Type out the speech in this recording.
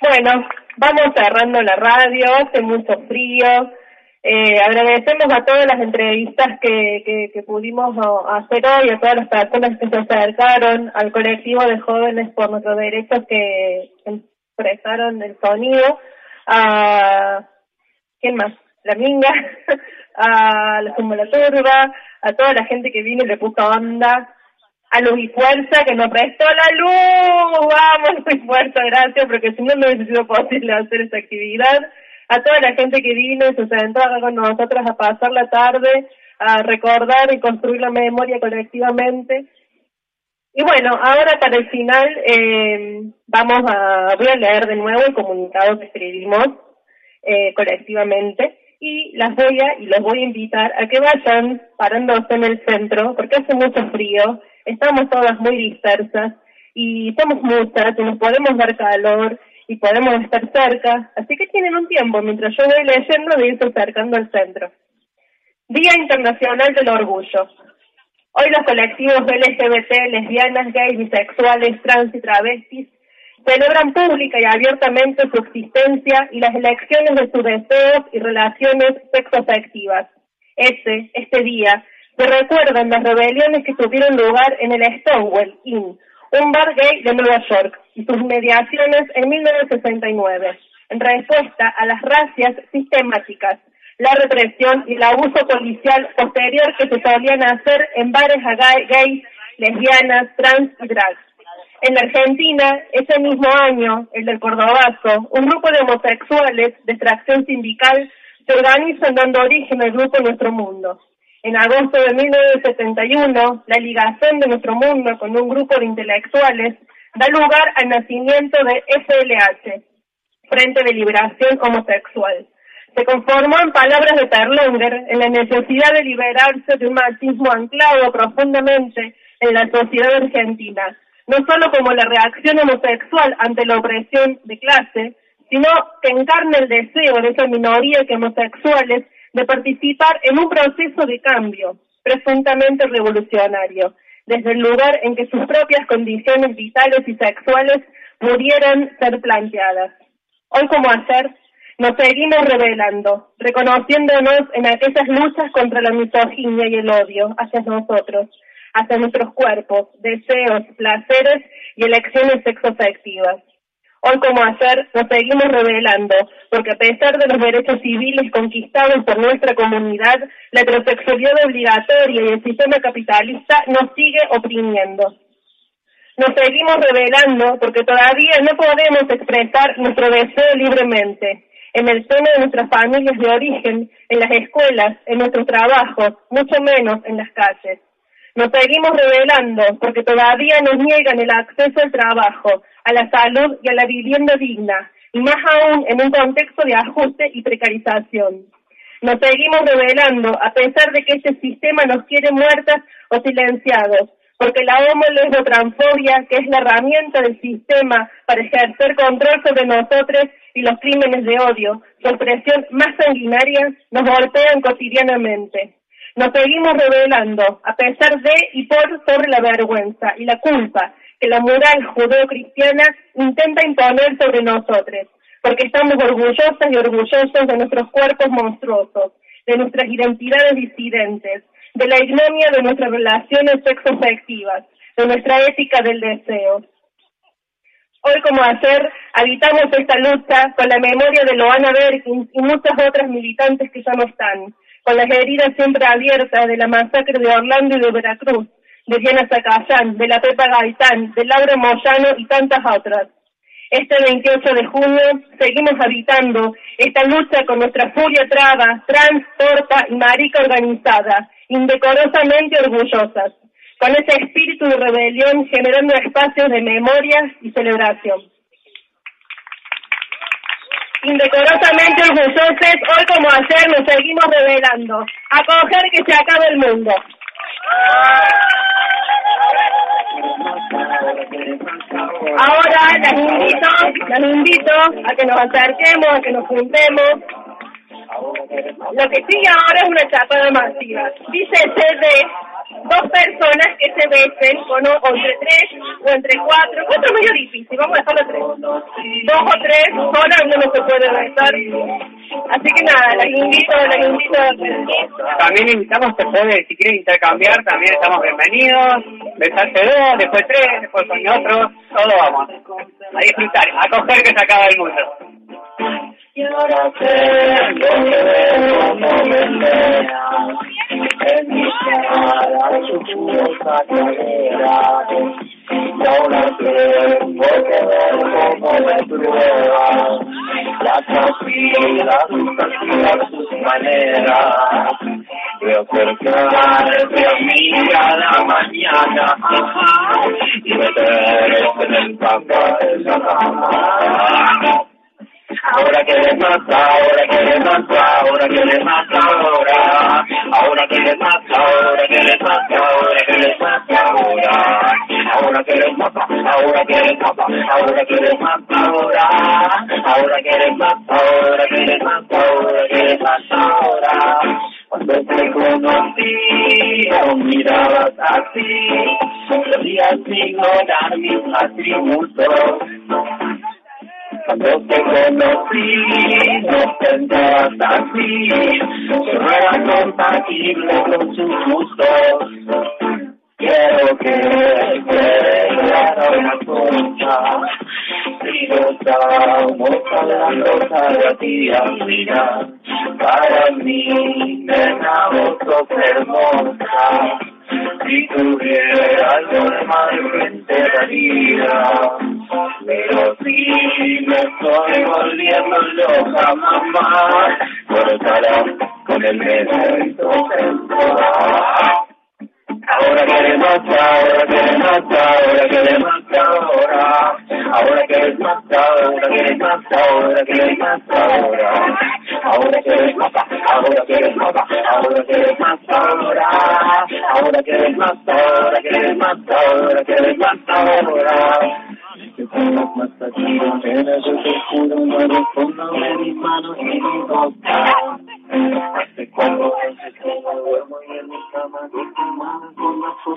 Bueno, vamos cerrando la radio, hace mucho frío. Agradecemos a todas las entrevistas que pudimos hacer hoy, a todas las personas que se acercaron, al colectivo de jóvenes por nuestros derechos que expresaron el sonido, a ¿quién más? La Minga, a la Zumba la Turba, a toda la gente que vino y le puso onda, a Luz y Fuerza que nos prestó la luz, vamos Luz y Fuerza, gracias, porque si no hubiese sido posible hacer esta actividad. A toda la gente que vino y se sentó acá con nosotros a pasar la tarde, a recordar y construir la memoria colectivamente. Y bueno, ahora para el final voy a leer de nuevo el comunicado que escribimos colectivamente y los voy a invitar a que vayan parándose en el centro, porque hace mucho frío, estamos todas muy dispersas y somos muchas y nos podemos dar calor y podemos estar cerca, así que tienen un tiempo mientras yo voy leyendo de irse acercando al centro. Día Internacional del Orgullo. Hoy los colectivos LGBT, lesbianas, gays, bisexuales, trans y travestis celebran pública y abiertamente su existencia y las elecciones de sus deseos y relaciones sexoafectivas. Este día se recuerdan las rebeliones que tuvieron lugar en el Stonewall Inn, un bar gay de Nueva York, y sus mediaciones en 1969, en respuesta a las racias sistemáticas, la represión y el abuso policial posterior que se solían hacer en bares a gays, lesbianas, trans y drags. En la Argentina, ese mismo año, el del Cordobazo, un grupo de homosexuales de extracción sindical se organizan dando origen al grupo Nuestro Mundo. En agosto de 1971, la ligación de Nuestro Mundo con un grupo de intelectuales da lugar al nacimiento de FLH, Frente de Liberación Homosexual. Se conformó en palabras de Terlonger en la necesidad de liberarse de un machismo anclado profundamente en la sociedad argentina, no solo como la reacción homosexual ante la opresión de clase, sino que encarna el deseo de esa minoría que homosexuales de participar en un proceso de cambio, presuntamente revolucionario, desde el lugar en que sus propias condiciones vitales y sexuales pudieran ser planteadas. Hoy como ayer, nos seguimos revelando, reconociéndonos en aquellas luchas contra la misoginia y el odio hacia nosotros, hacia nuestros cuerpos, deseos, placeres y elecciones sexoafectivas. Hoy como ayer nos seguimos revelando, porque a pesar de los derechos civiles conquistados por nuestra comunidad, la heterosexualidad obligatoria y el sistema capitalista nos sigue oprimiendo. Nos seguimos revelando porque todavía no podemos expresar nuestro deseo libremente, en el seno de nuestras familias de origen, en las escuelas, en nuestros trabajos, mucho menos en las calles. Nos seguimos revelando porque todavía nos niegan el acceso al trabajo, a la salud y a la vivienda digna, y más aún en un contexto de ajuste y precarización. Nos seguimos revelando a pesar de que este sistema nos quiere muertas o silenciados, porque la homo-lesbo-transfobia, que es la herramienta del sistema para ejercer control sobre nosotros y los crímenes de odio, su expresión más sanguinaria, nos golpean cotidianamente. Nos seguimos revelando, a pesar de y por sobre la vergüenza y la culpa que la moral judeo-cristiana intenta imponer sobre nosotros, porque estamos orgullosas y orgullosos de nuestros cuerpos monstruosos, de nuestras identidades disidentes, de la ignominia de nuestras relaciones sexoafectivas, de nuestra ética del deseo. Hoy como ayer habitamos esta lucha con la memoria de Loana Berkins y muchas otras militantes que ya no están, con las heridas siempre abiertas de la masacre de Orlando y de Veracruz, de Diana Zacayán, de la Pepa Gaitán, de Laura Moyano y tantas otras. Este 28 de junio seguimos habitando esta lucha con nuestra furia traba, trans, torta y marica organizada, indecorosamente orgullosas, con ese espíritu de rebelión generando espacios de memoria y celebración. Indecorosamente orgullosos, hoy como ayer nos seguimos rebelando. A coger que se acabe el mundo. Ahora las invito a que nos acerquemos, a que nos juntemos. Lo que sigue ahora es una chapada masiva. Dice CD dos personas que se besen, o entre tres, o entre cuatro es medio difícil, vamos a dejarlo tres. Dos o tres solas uno no se puede besar. Así que nada, las invito. También invitamos que si quieren intercambiar, también estamos bienvenidos. Besarse dos, después tres, después con otros, todos vamos. A disfrutar, a coger que se acaba el mundo. Y ahora tengo que ver cómo me veas en mi cara, susurrosa cadera. Y ahora tengo que ver cómo me pruebas la tranquila, sus maneras. Veo acercarme a mí cada mañana y meterte en el papá de la cama. Ahora quieres más, ahora quieres más, ahora quieres más, ahora quieres más, ahora quieres más, ahora quieres más, ahora quieres más, ahora quieres más, ahora quieres más, ahora quieres más, ahora quieres más, ahora quieres más, ahora. Cuando te conocí, no mirabas así, podías ignorar mis atributos. Cuando te conocí, no pensabas así, que no era compatible con sus gustos. Quiero que quede una cosa, si no estamos hablando cada día, mira, para mí, nena, vos sos hermosa. Si tuviera algo de mal te daría, pero si me estoy volviendo loca, mamá, cortará con el dedo ahora quieres más, ahora quieres más, ahora quieres más, ahora quieres más, ahora quieres más, ahora quieres más, ahora quieres más, ahora quieres más, ahora quieres más, ahora quieres más, ahora quieres más, ahora quieres más, ahora. Que pongas más aquí, nena, yo te juro, no respondo de mis manos y mi boca. Hace cuando duermo y en mi cama, con tu mano con la